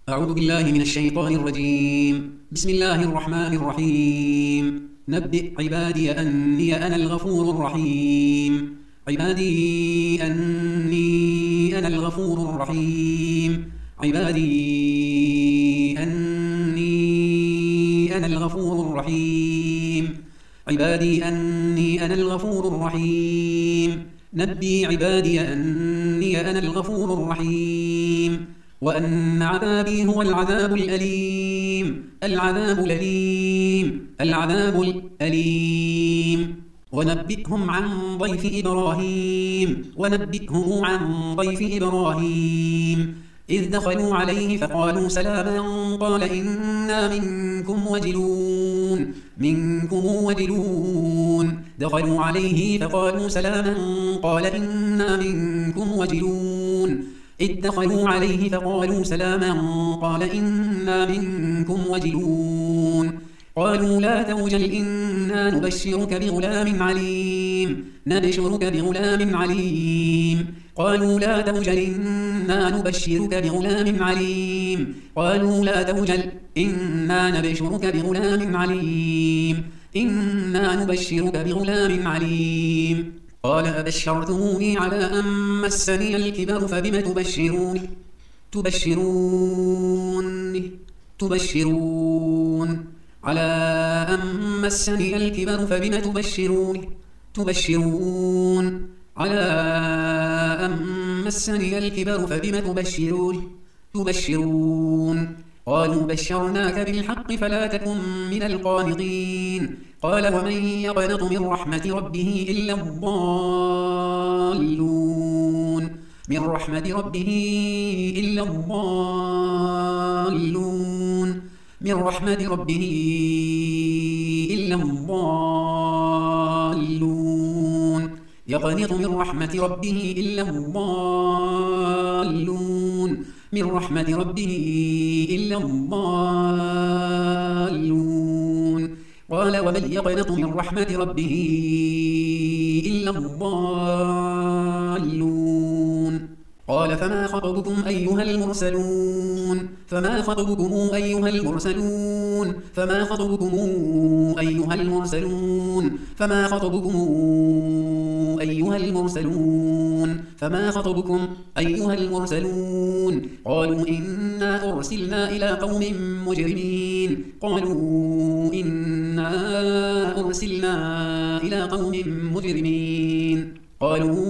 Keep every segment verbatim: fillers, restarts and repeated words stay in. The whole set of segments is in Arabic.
أعوذ بالله من الشيطان الرجيم. بسم الله الرحمن الرحيم. نبئ عبادي أني أنا الغفور الرحيم. عبادي أني أنا الغفور الرحيم. عبادي أني أنا الغفور الرحيم. عبادي أني أنا الغفور الرحيم. نبئ عبادي أني أنا الغفور الرحيم وأن عذابي هو العذاب الأليم. العذاب الأليم العذاب الأليم. ونبئهم عن ضيف إبراهيم. ونبئهم عن ضيف إبراهيم إذ دخلوا عليه فقالوا سلاما قال إنا منكم وجلون منكم وجلون. دخلوا عليه فقالوا سلاما قال إنا منكم وجلون إذ دخلوا عليه فقالوا سلاما قال إنا منكم وجلون. قالوا لا توجل إنا نبشرك بغلام عليم. نبشرك بغلام عليم. قالوا لا توجل إنا نبشرك بغلام عليم. قالوا لا توجل إنا نبشرك بغلام عليم. إنا نبشرك بغلام عليم. قال أبشرتموني على أن مسني الكبر فبم تبشرون تبشرون تبشرون على أن مسني الكبر فبم تبشرون تبشرون على أن مسني الكبر فبم تبشرون تبشرون قالوا بشرناك بالحق فلا تكن من القانطين. قال ومن يقنط من رحمة ربه إلا الضالون من رحمة ربه إلا الضالون من رحمة ربه إلا الضالون يقنط من رحمة ربه إلا الضالون من رحمة ربه إلا الضالون. قال ومن يقنط من رحمة ربه إلا الضالون. قال فما خطبكم أيها المرسلون فما خطبكم أيها المرسلون فما خطبكم أيها المرسلون فما خطبكم أيها المرسلون فما خطبكم أيها المرسلون. قالوا إنا أرسلنا إلى قوم مجرمين. قالوا إنا أرسلنا إلى قوم مجرمين. قالوا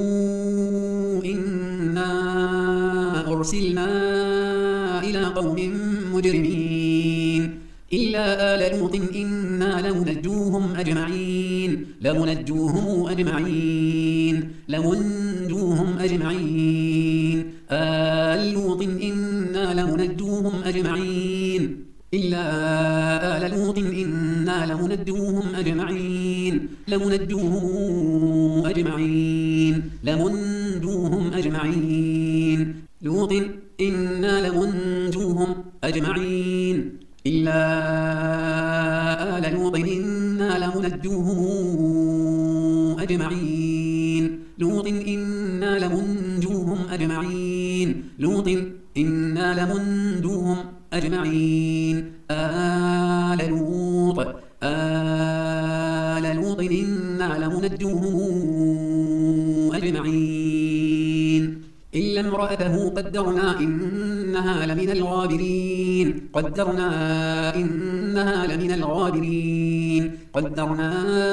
إنا أرسلنا إلى قوم مجرمين إلا آل لوط إنا لمنجوهم أجمعين لمنجوهم أجمعين لمنجوهم أجمعين آل لوط إنا لمنجوهم أجمعين إلا آل لوط إنا لمنجوهم أجمعين لمنجوهم أجمعين لمنجوهم أجمعين لوط إنا لمنجوهم أجمعين إلا آل لوط إنا لمنجوهم أجمعين لوط إنا لمنجوهم أجمعين لوط إنا لمنجوهم أجمعين آل لوط آل لوط إنا لمنجوهم أجمعين إلا امرأته قدرنا إنها لمن الغابرين قدرنا إنها لمن الغابرين قدرنا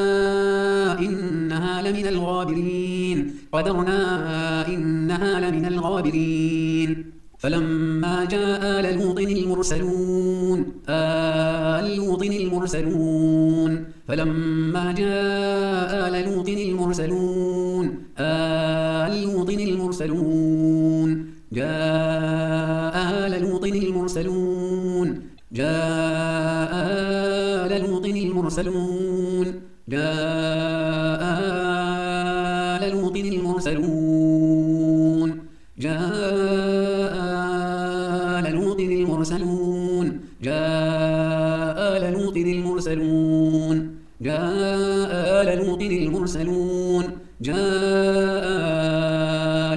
إنها لمن الغابرين قدرنا إنها لمن الغابرين. فلما جاء آل لوط المرسلون آل لوط المرسلون فلما جاء آل لوط المرسلون آل لوط المرسلون جاء آل لوط المرسلون جاء آل لوط المرسلون جاء آل لوط المرسلون جاء آل لوط المرسلون جاء آل لوط المرسلون جاء آل لوط المرسلون جاء آل لوط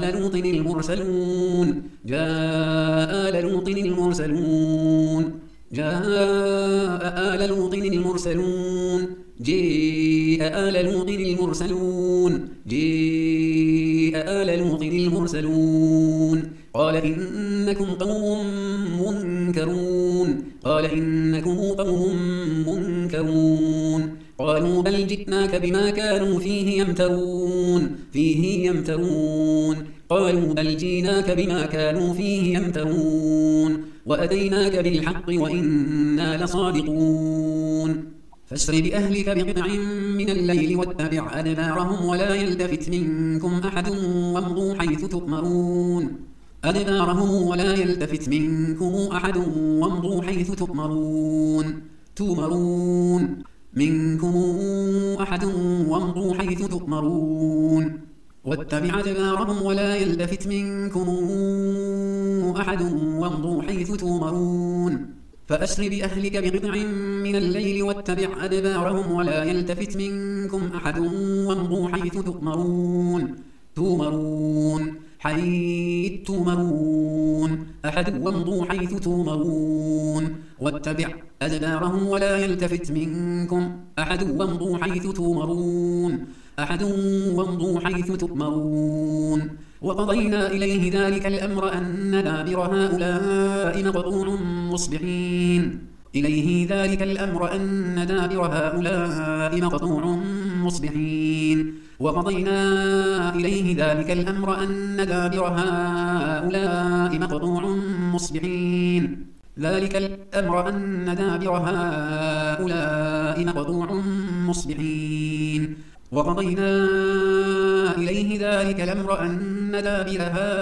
المرسلون جاء آل لوط المرسلون جاء آل لوط المرسلون جاء آل لوط المرسلون جاء آل لوط المرسلون قال إنكم قوم منكرون قال إنكم قوم منكرون قالوا بل جئناك بما كانوا فيه يمترون فيه يمترون قالوا بل جئناك بما كانوا فيه يمترون وأتيناك بالحق وإنا لصادقون فاسر بأهلك بقطع من الليل واتبع أدبارهم ولا يلتفت منكم أحد وامضوا حيث تؤمرون أدبارهم ولا يلتفت منكم أحد وامضوا حيث تؤمرون تؤمرون منكم أحد وامضوا حيث تؤمرون واتبع أدبارهم ولا يلتفت منكم أحد وامضوا حيث تؤمرون فأسر بأهلك بقطع من الليل واتبع أدبارهم ولا يلتفت منكم أحد وامضوا حيث تؤمرون تؤمرون حيث تؤمرون أحد وامضوا حيث تؤمرون واتبع أدبارهم ولا يلتفت منكم أحد وامضوا حيث تؤمرون أحد وامضوا حيث تؤمرون وقضينا إليه ذلك الأمر أن دابر هؤلاء مقطوع مصبحين إليه ذلك الأمر أن دابر هؤلاء مقطوع مصبحين وقضينا إليه ذلك الأمر أن دابر هؤلاء مقطوع مصبحين ذلك الأمر أن دابر هؤلاء مقطوع مصبحين وقضينا إليه ذلك الأمر أن دابر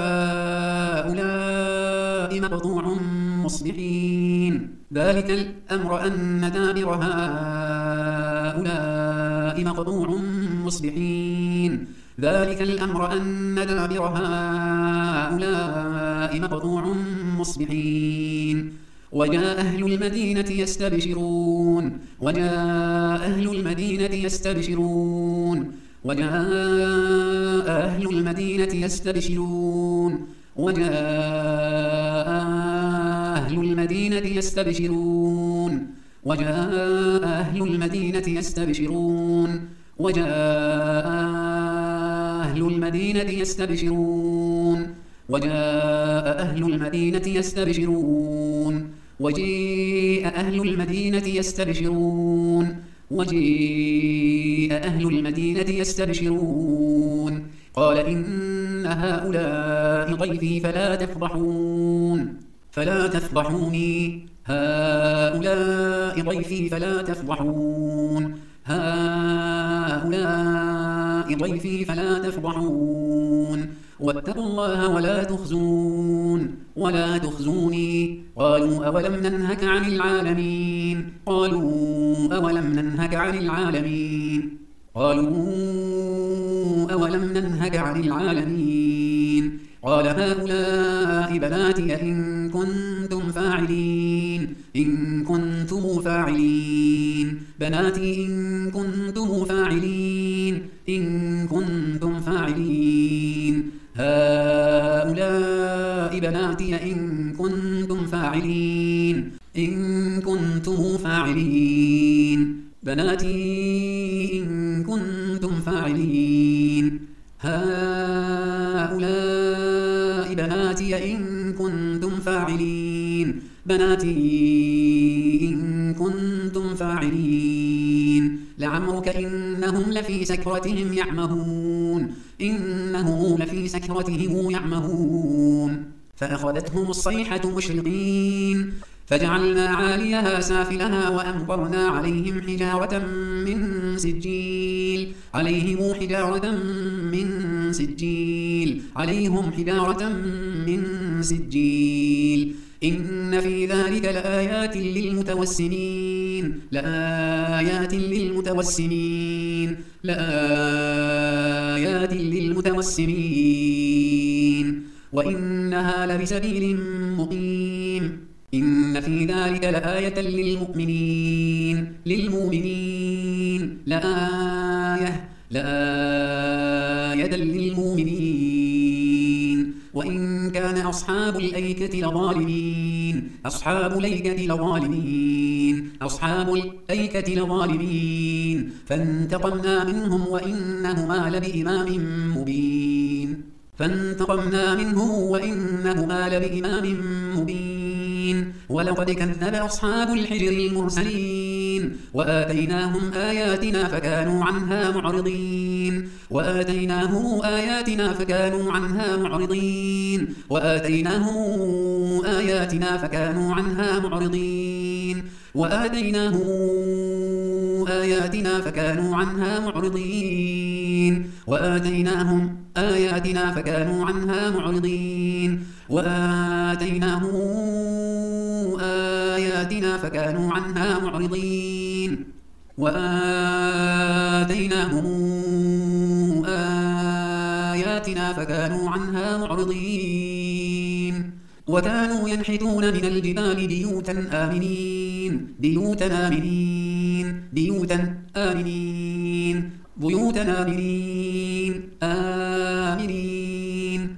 هؤلاء مقطوع مصبحين ذلك الأمر أن دابر هؤلاء مقطوع مصبحين ذلك الأمر أن دابر هؤلاء مقطوع مصبحين وجاء أهل المدينة يستبشرون وجاء أهل المدينة يستبشرون وجاء أهل المدينة يستبشرون وجاء أهل المدينة يستبشرون وجاء أهل المدينة يستبشرون وجاء أهل المدينة يستبشرون وجاء أهل المدينة يستبشرون وجيء أهل المدينة يستبشرون وجيء أهل المدينة يستبشرون قال إن هؤلاء ضيفي فلا تفضحون فلا تفضحوني هؤلاء ضيفي فلا تفضحون هؤلاء ضيفي فلا تفضحون واتقوا الله ولا تخزون ولا تخزوني قالوا أولم ننهك عن العالمين قالوا أولم ننهك عن العالمين قالوا أولم ننهك عن العالمين قال هؤلاء بناتي إن كنتم فاعلين إن كنتم فاعلين بناتي إن كنتم فاعلين إن كنتم فاعلين هؤلاء بناتي إن كنتم فاعلين إن كنتم فاعلين بناتي إن كنتم فاعلين هؤلاء بناتي إن كنتم فاعلين بناتي إن كنتم فاعلين لعمرك إنهم لفي سكرتهم يعمهون إنهم لفي سكرتهم يعمهون فأخذتهم الصيحة مشرقين فجعلنا عاليها سافلها وأمطرنا عليهم حجارة من سجيل عليهم حجارة من سجيل عليهم حجارة من سجيل إن في ذلك لآيات للمتوسمين لآيات للمتوسمين لآيات للمتوسمين وإنها لبسبيل مقيم إن في ذلك لآية للمؤمنين للمؤمنين لآية لآية للمؤمنين وإن كان أصحاب الأيكة لظالمين أصحاب الأيكة لظالمين أصحاب الأيكة لظالمين فانتقمنا منهم وإنهما لبإمام مبين فانتقمنا منهم وإنهما لبإمام مبين ولقد كذب أصحاب الحجر المرسلين وآتيناهم آياتنا فكانوا عنها معرضين وآتيناهم آياتنا فكانوا عنها معرضين وآتيناهم آياتنا فكانوا عنها معرضين وآتيناهم آياتنا فكانوا عنها معرضين وآتيناهم آياتنا فكانوا عنها معرضين وآتيناهم آياتنا فكانوا عنها معرضين وآتيناهم آياتنا فكانوا عنها معرضين وكانوا ينحتون من الجبال بيوتا آمنين بيوتا آمنين بيوتا آمنين بيوتا آمنين آمنين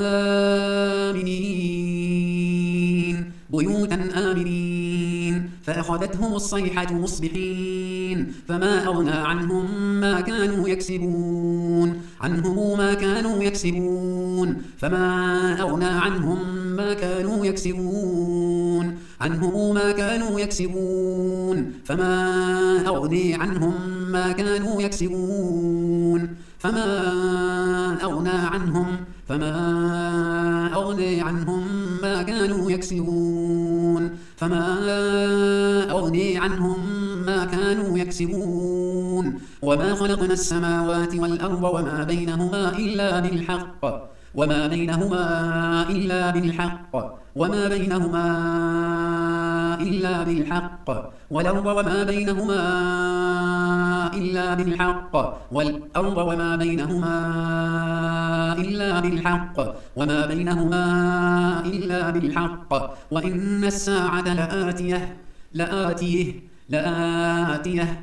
آمنين بيوتا آمنين فأخذتهم الصيحة مصبحين فما أغنى عنهم ما كانوا يكسبون عنهم ما كانوا يكسبون فما أغنى عنهم ما كانوا يكسبون عنهم ما كانوا يكسبون فما أغني عنهم ما كانوا يكسبون فما أغنى عنهم فما أغني عنهم ما كانوا يكسبون فما أغني عنهم ما كانوا يكسبون وما خلقنا السماوات والأرض وما بينهما إلا بالحق وما بينهما إلا بالحق وما بينهما إلا بالحق والأرض وما بينهما إلا بالحق والأرض وما بينهما إلا بالحق وما بينهما إلا بالحق وإن الساعة لآتية لآتيه لآتية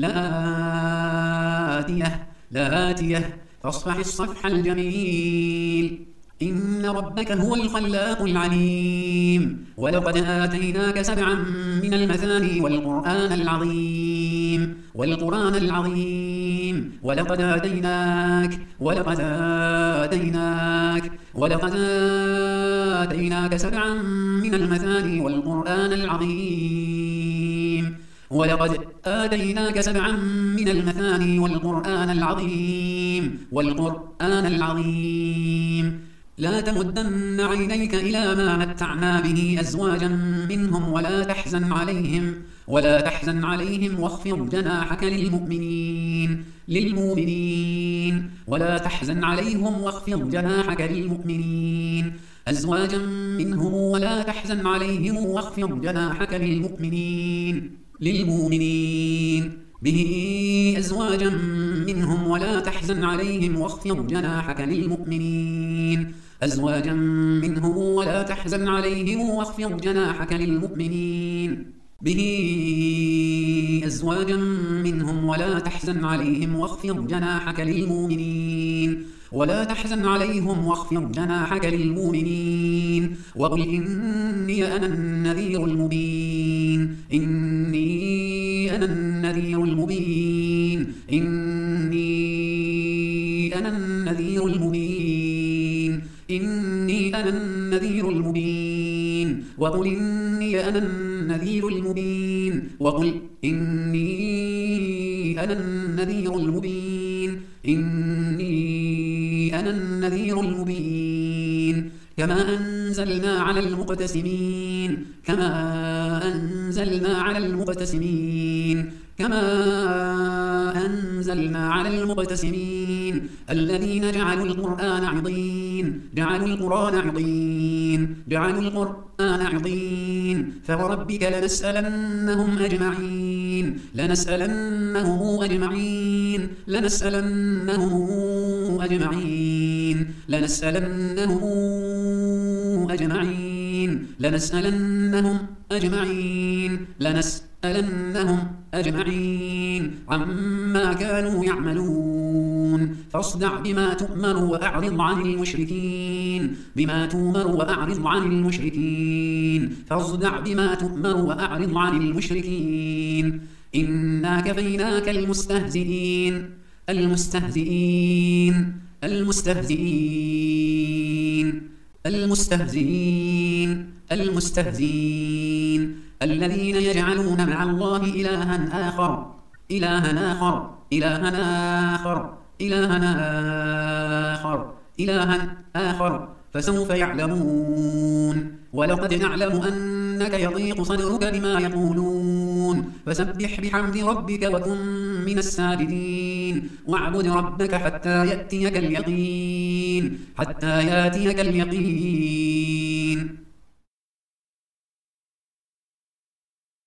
لآتية لآتية فاصفح الصفح الجميل إن ربك هو الخلاق العليم ولقد آتيناك سبعا من المثاني والقرآن العظيم والقرآن العظيم ولقد آتيناك ولقد آتيناك ولقد آتيناك سبعا من المثاني والقرآن العظيم ولقد آتيناك سبعا من المثاني والقرآن العظيم والقرآن العظيم لا تمدن عينيك إلى ما متعنا به أزواجا منهم ولا تحزن عليهم ولا تحزن عليهم واخفض جناحك للمؤمنين للمؤمنين ولا تحزن عليهم واخفض جناحك للمؤمنين أزواجا منهم ولا تحزن عليهم واخفض جناحك للمؤمنين للمؤمنين به أزواجا منهم ولا تحزن عليهم واخفض جناحك للمؤمنين أزواجا منهم ولا تحزن عليهم واخفض جناحك للمؤمنين به أزواجا منهم ولا تحزن عليهم واخفض جناحك للمؤمنين ولا تحزن عليهم واخفض جناحك للمؤمنين وقل إني أنا النذير المبين إني أنا النذير المبين إني أنا النذير المبين إني أنا النذير المبين وقل إني أنا النذير المبين وقل إني أنا النذير المبين إني أنا النذير المبين كما أنزلنا على المقتسمين كما أنزلنا على المقتسمين كما أنزلنا على المقتسمين الذين جعلوا القرآن عضين جعلوا القرآن عضين جعلوا القرآن عضين فوربك لنسألنهم أجمعين لنسألنهم أجمعين لنسألنهم أجمعين لنسألنهم أجمعين لنسألنهم أجمعين لنسألنهم أجمعين عما كانوا يعملون يعلمون فاصدع بما تؤمر وأعرض عن المشركين بما تؤمر وأعرض عن المشركين فاصدع بما تؤمر وأعرض عن المشركين إنا كفيناك المستهزئين المستهزئين المستهزئين المستهزئين المستهزئين الذين يجعلون مع الله إلها آخر إلها آخر إلها آخر إلها آخر إلها آخر فسوف يعلمون ولقد نعلم أنك يضيق صدرك بما يقولون فسبح بحمد ربك وكن من الساجدين واعبد ربك حتى يأتيك اليقين حتى يأتيك اليقين